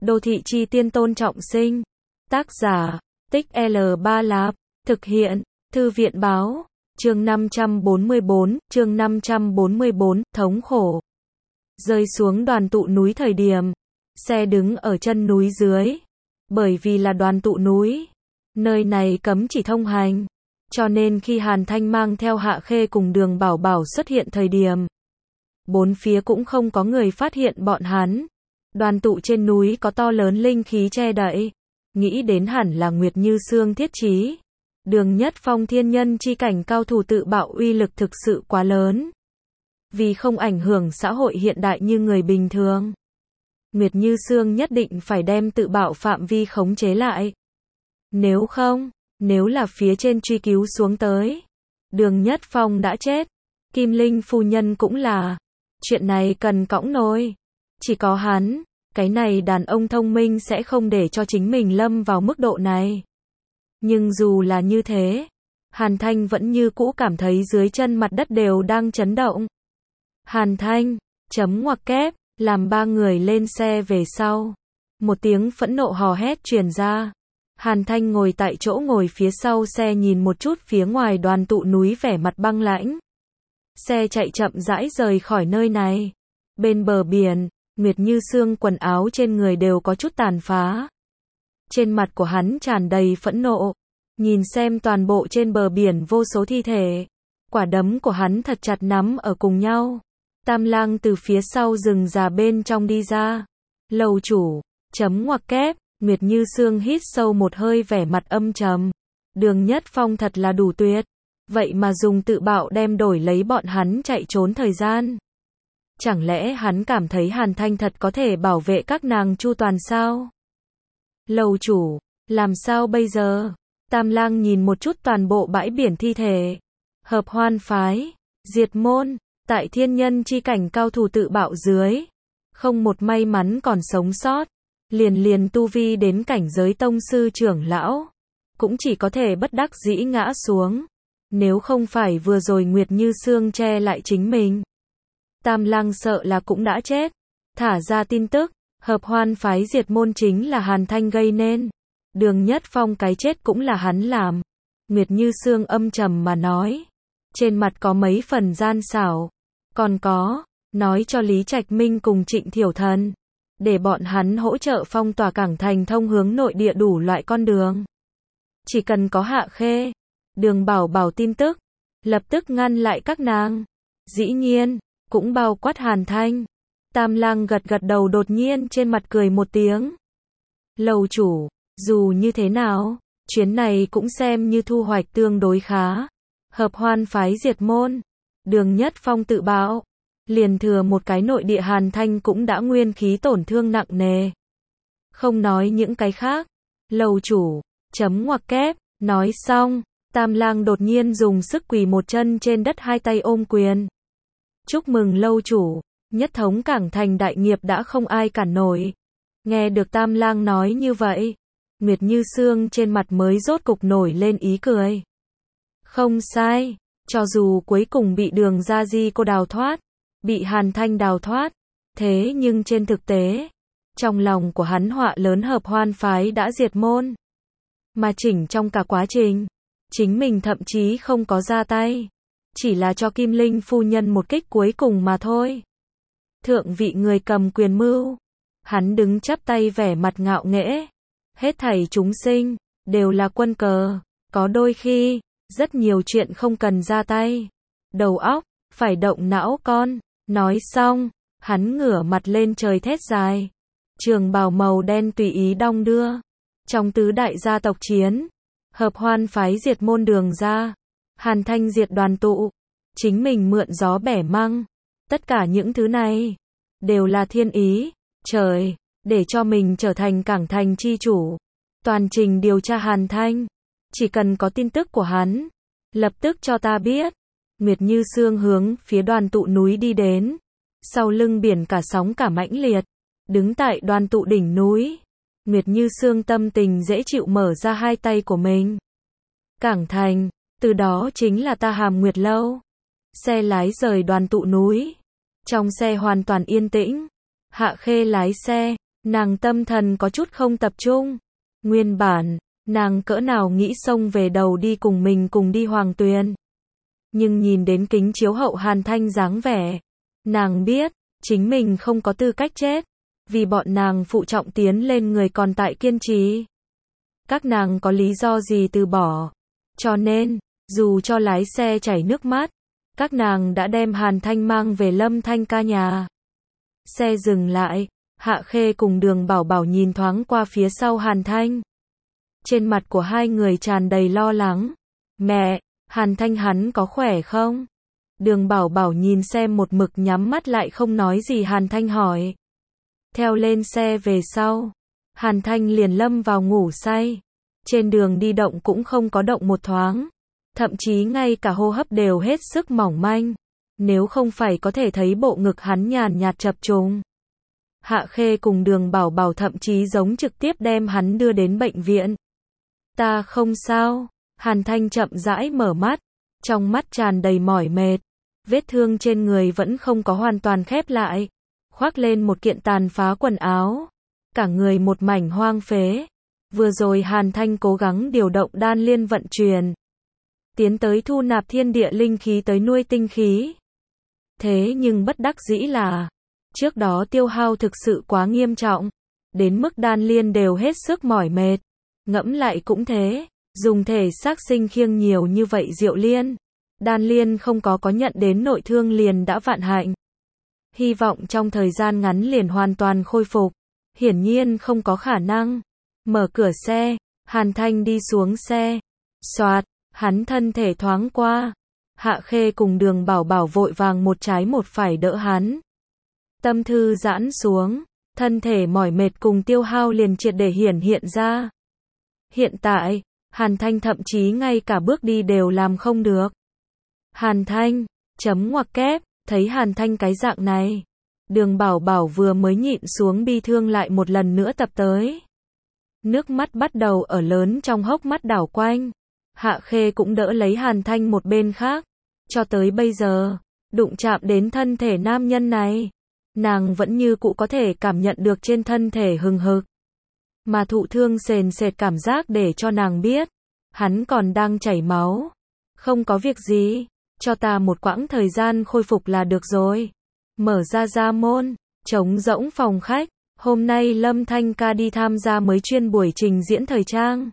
Đô thị chi tiên Tôn Trọng Sinh. Tác giả, Tích L3 Lạp. Thực hiện, Thư viện báo. Chương 544, chương 544, thống khổ. Rơi xuống đoàn tụ núi thời điểm, xe đứng ở chân núi dưới. Bởi vì là đoàn tụ núi, nơi này cấm chỉ thông hành. Cho nên khi Hàn Thanh mang theo Hạ Khê cùng Đường Bảo Bảo xuất hiện thời điểm, bốn phía cũng không có người phát hiện bọn hắn. Đoàn tụ trên núi có to lớn linh khí che đậy. Nghĩ đến hẳn là Nguyệt Như Sương thiết trí. Đường Nhất Phong thiên nhân chi cảnh cao thủ tự bạo uy lực thực sự quá lớn. Vì không ảnh hưởng xã hội hiện đại như người bình thường, Nguyệt Như Sương nhất định phải đem tự bạo phạm vi khống chế lại. Nếu không, nếu là phía trên truy cứu xuống tới, Đường Nhất Phong đã chết, Kim Linh phu nhân cũng là. Chuyện này cần cõng nồi. Chỉ có hắn, cái này đàn ông thông minh sẽ không để cho chính mình lâm vào mức độ này. Nhưng dù là như thế, Hàn Thanh vẫn như cũ cảm thấy dưới chân mặt đất đều đang chấn động. Hàn Thanh, chấm ngoặc kép, làm ba người lên xe về sau. Một tiếng phẫn nộ hò hét truyền ra. Hàn Thanh ngồi tại chỗ ngồi phía sau xe nhìn một chút phía ngoài đoàn tụ núi vẻ mặt băng lãnh. Xe chạy chậm rãi rời khỏi nơi này. Bên bờ biển, Nguyệt Như Sương quần áo trên người đều có chút tàn phá. Trên mặt của hắn tràn đầy phẫn nộ. Nhìn xem toàn bộ trên bờ biển vô số thi thể. Quả đấm của hắn thật chặt nắm ở cùng nhau. Tam Lang từ phía sau rừng già bên trong đi ra. Lầu chủ, chấm ngoặc kép, Nguyệt Như Sương hít sâu một hơi vẻ mặt âm trầm. Đường Nhất Phong thật là đủ tuyệt. Vậy mà dùng tự bạo đem đổi lấy bọn hắn chạy trốn thời gian. Chẳng lẽ hắn cảm thấy Hàn Thanh thật có thể bảo vệ các nàng chu toàn sao? Lầu chủ, làm sao bây giờ? Tam Lang nhìn một chút toàn bộ bãi biển thi thể. Hợp Hoan phái, diệt môn, tại thiên nhân chi cảnh cao thủ tự bạo dưới. Không một may mắn còn sống sót. Liền tu vi đến cảnh giới tông sư trưởng lão. Cũng chỉ có thể bất đắc dĩ ngã xuống. Nếu không phải vừa rồi Nguyệt Như Sương che lại chính mình, Tam Lang sợ là cũng đã chết. Thả ra tin tức, Hợp Hoan phái diệt môn chính là Hàn Thanh gây nên. Đường Nhất Phong cái chết cũng là hắn làm. Nguyệt Như Sương âm trầm mà nói. Trên mặt có mấy phần gian xảo. Còn có, nói cho Lý Trạch Minh cùng Trịnh Thiểu Thần, để bọn hắn hỗ trợ phong tỏa cảng thành thông hướng nội địa đủ loại con đường. Chỉ cần có Hạ Khê, Đường Bảo Bảo tin tức, lập tức ngăn lại các nàng. Dĩ nhiên, cũng bao quát Hàn Thanh. Tam Lang gật gật đầu đột nhiên trên mặt cười một tiếng. Lầu chủ, dù như thế nào, chuyến này cũng xem như thu hoạch tương đối khá. Hợp Hoan phái diệt môn, Đường Nhất Phong tự bạo, liền thừa một cái nội địa Hàn Thanh cũng đã nguyên khí tổn thương nặng nề. Không nói những cái khác, lầu chủ, chấm ngoặc kép, nói xong, Tam Lang đột nhiên dùng sức quỳ một chân trên đất hai tay ôm quyền. Chúc mừng lâu chủ, nhất thống cảng thành đại nghiệp đã không ai cản nổi. Nghe được Tam Lang nói như vậy, Nguyệt Như Sương trên mặt mới rốt cục nổi lên ý cười. Không sai, cho dù cuối cùng bị Đường Gia Di cô đào thoát, bị Hàn Thanh đào thoát, thế nhưng trên thực tế, trong lòng của hắn họa lớn Hợp Hoan phái đã diệt môn. Mà chỉnh trong cả quá trình, chính mình thậm chí không có ra tay, chỉ là cho Kim Linh phu nhân một kích cuối cùng mà thôi. Thượng vị người cầm quyền mưu, hắn đứng chắp tay vẻ mặt ngạo nghễ. Hết thảy chúng sinh, đều là quân cờ, có đôi khi, rất nhiều chuyện không cần ra tay. Đầu óc, phải động não con. Nói xong, hắn ngửa mặt lên trời thét dài. Trường bào màu đen tùy ý đong đưa. Trong tứ đại gia tộc chiến, Hợp Hoan phái diệt môn Đường gia, Hàn Thanh diệt đoàn tụ, chính mình mượn gió bẻ măng. Tất cả những thứ này, đều là thiên ý, trời, để cho mình trở thành cảng thành chi chủ. Toàn trình điều tra Hàn Thanh, chỉ cần có tin tức của hắn, lập tức cho ta biết. Nguyệt Như Sương hướng phía đoàn tụ núi đi đến. Sau lưng biển cả sóng cả mãnh liệt. Đứng tại đoàn tụ đỉnh núi, Nguyệt Như Sương tâm tình dễ chịu mở ra hai tay của mình. Cảng thành, từ đó chính là ta Hàm Nguyệt lâu. Xe lái rời đoàn tụ núi. Trong xe hoàn toàn yên tĩnh. Hạ Khê lái xe, Nàng tâm thần có chút không tập trung. Nguyên bản, nàng cỡ nào nghĩ xông về đầu đi cùng mình cùng đi Hoàng Tuyền. Nhưng nhìn đến kính chiếu hậu Hàn Thanh dáng vẻ, nàng biết, chính mình không có tư cách chết. Vì bọn nàng phụ trọng tiến lên người còn tại kiên trì. Các nàng có lý do gì từ bỏ. Cho nên, dù cho lái xe chảy nước mắt, các nàng đã đem Hàn Thanh mang về Lâm Thanh ca nhà. Xe dừng lại, Hạ Khê cùng Đường Bảo Bảo nhìn thoáng qua phía sau Hàn Thanh. Trên mặt của hai người tràn đầy lo lắng. Mẹ, Hàn Thanh hắn có khỏe không? Đường Bảo Bảo nhìn xem một mực nhắm mắt lại không nói gì Hàn Thanh hỏi. Theo lên xe về sau, Hàn Thanh liền lâm vào ngủ say. Trên đường đi động cũng không có động một thoáng. Thậm chí ngay cả hô hấp đều hết sức mỏng manh. Nếu không phải có thể thấy bộ ngực hắn nhàn nhạt chập trùng. Hạ Khê cùng Đường Bảo Bảo thậm chí giống trực tiếp đem hắn đưa đến bệnh viện. Ta không sao. Hàn Thanh chậm rãi mở mắt. Trong mắt tràn đầy mỏi mệt. Vết thương trên người vẫn không có hoàn toàn khép lại. Khoác lên một kiện tàn phá quần áo. Cả người một mảnh hoang phế. Vừa rồi Hàn Thanh cố gắng điều động đan liên vận chuyển. Tiến tới thu nạp thiên địa linh khí tới nuôi tinh khí. Thế nhưng bất đắc dĩ là, trước đó tiêu hao thực sự quá nghiêm trọng. Đến mức đan liên đều hết sức mỏi mệt. Ngẫm lại cũng thế, dùng thể xác sinh khiêng nhiều như vậy Diệu Liên. Đan liên không có nhận đến nội thương liền đã vạn hạnh. Hy vọng trong thời gian ngắn liền hoàn toàn khôi phục. Hiển nhiên không có khả năng. Mở cửa xe, Hàn Thanh đi xuống xe. Xoạt, hắn thân thể thoáng qua. Hạ Khê cùng Đường Bảo Bảo vội vàng một trái một phải đỡ hắn. Tâm thư giãn xuống, thân thể mỏi mệt cùng tiêu hao liền triệt để hiển hiện ra. Hiện tại, Hàn Thanh thậm chí ngay cả bước đi đều làm không được. Hàn Thanh, chấm ngoặc kép, thấy Hàn Thanh cái dạng này. Đường Bảo Bảo vừa mới nhịn xuống bi thương lại một lần nữa tập tới. Nước mắt bắt đầu ở lớn trong hốc mắt đảo quanh. Hạ Khê cũng đỡ lấy Hàn Thanh một bên khác. Cho tới bây giờ, đụng chạm đến thân thể nam nhân này, nàng vẫn như cũ có thể cảm nhận được trên thân thể hừng hực. Mà thụ thương sền sệt cảm giác để cho nàng biết, hắn còn đang chảy máu. Không có việc gì, cho ta một quãng thời gian khôi phục là được rồi. Mở ra môn, trống rỗng phòng khách. Hôm nay Lâm Thanh ca đi tham gia mới chuyên buổi trình diễn thời trang.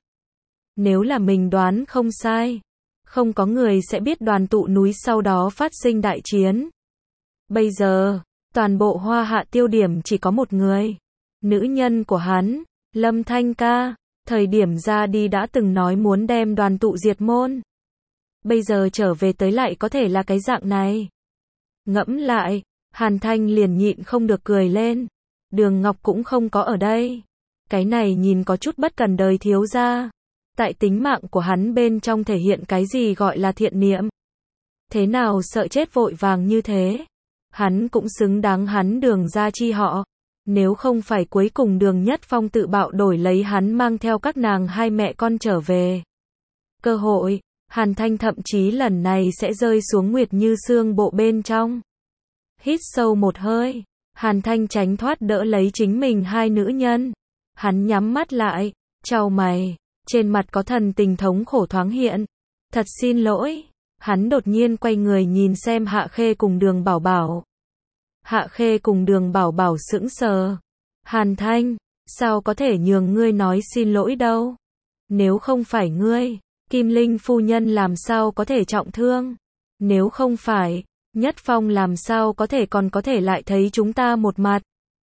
Nếu là mình đoán không sai, không có người sẽ biết Đoàn Tụ núi sau đó phát sinh đại chiến. Bây giờ, toàn bộ Hoa Hạ tiêu điểm chỉ có một người. Nữ nhân của hắn, Lâm Thanh ca, thời điểm ra đi đã từng nói muốn đem Đoàn Tụ diệt môn. Bây giờ trở về tới lại có thể là cái dạng này. Ngẫm lại, Hàn Thanh liền nhịn không được cười lên. Đường Ngọc cũng không có ở đây. Cái này nhìn có chút bất cần đời thiếu gia. Tại tính mạng của hắn bên trong thể hiện cái gì gọi là thiện niệm. Thế nào sợ chết vội vàng như thế. Hắn cũng xứng đáng hắn Đường gia chi họ. Nếu không phải cuối cùng Đường Nhất Phong tự bạo đổi lấy hắn mang theo các nàng hai mẹ con trở về. Cơ hội, Hàn Thanh thậm chí lần này sẽ rơi xuống Nguyệt Như Sương bộ bên trong. Hít sâu một hơi, Hàn Thanh tránh thoát đỡ lấy chính mình hai nữ nhân. Hắn nhắm mắt lại, chau mày, trên mặt có thần tình thống khổ thoáng hiện. Thật xin lỗi. Hắn đột nhiên quay người nhìn xem Hạ Khê cùng Đường Bảo Bảo. Hạ Khê cùng Đường Bảo Bảo sững sờ. Hàn Thanh, sao có thể nhường ngươi nói xin lỗi đâu? Nếu không phải ngươi, Kim Linh phu nhân làm sao có thể trọng thương? Nếu không phải, Nhất Phong làm sao có thể lại thấy chúng ta một mặt?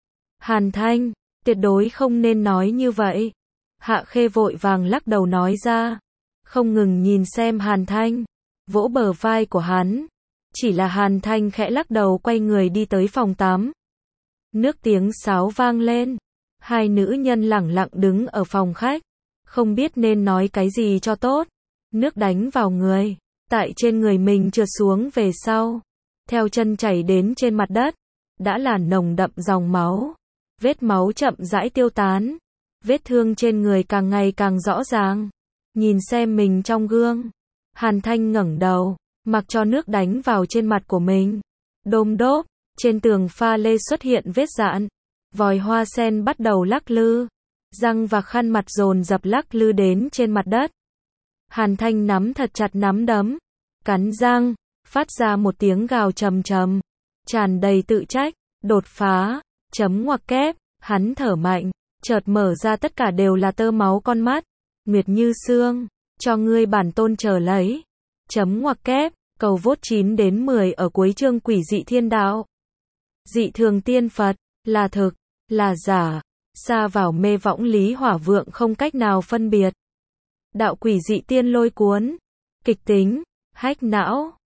Hàn Thanh, tuyệt đối không nên nói như vậy. Hạ Khê vội vàng lắc đầu nói ra. Không ngừng nhìn xem Hàn Thanh, vỗ bờ vai của hắn. Chỉ là Hàn Thanh khẽ lắc đầu quay người đi tới phòng tắm. Nước tiếng sáo vang lên. Hai nữ nhân lẳng lặng đứng ở phòng khách. Không biết nên nói cái gì cho tốt. Nước đánh vào người. Tại trên người mình trượt xuống về sau. Theo chân chảy đến trên mặt đất. Đã là nồng đậm dòng máu. Vết máu chậm rãi tiêu tán. Vết thương trên người càng ngày càng rõ ràng. Nhìn xem mình trong gương. Hàn Thanh ngẩng đầu. Mặc cho nước đánh vào trên mặt của mình. Đôm đốp. Trên tường pha lê xuất hiện vết dạn. Vòi hoa sen bắt đầu lắc lư. Răng và khăn mặt dồn dập lắc lư đến trên mặt đất. Hàn Thanh nắm thật chặt nắm đấm. Cắn răng, phát ra một tiếng gào trầm trầm. Tràn đầy tự trách. Đột phá. Chấm ngoặc kép. Hắn thở mạnh. Chợt mở ra tất cả đều là tơ máu con mắt. Nguyệt Như Sương. Cho ngươi bản tôn chờ lấy. Chấm ngoặc kép. Cầu vote 9 đến 10 ở cuối chương Quỷ dị thiên đạo. Dị thường tiên Phật. Là thực. Là giả. Sa vào mê võng Lý Hỏa Vượng không cách nào phân biệt. Đạo quỷ dị tiên lôi cuốn. Kịch tính. Hách não.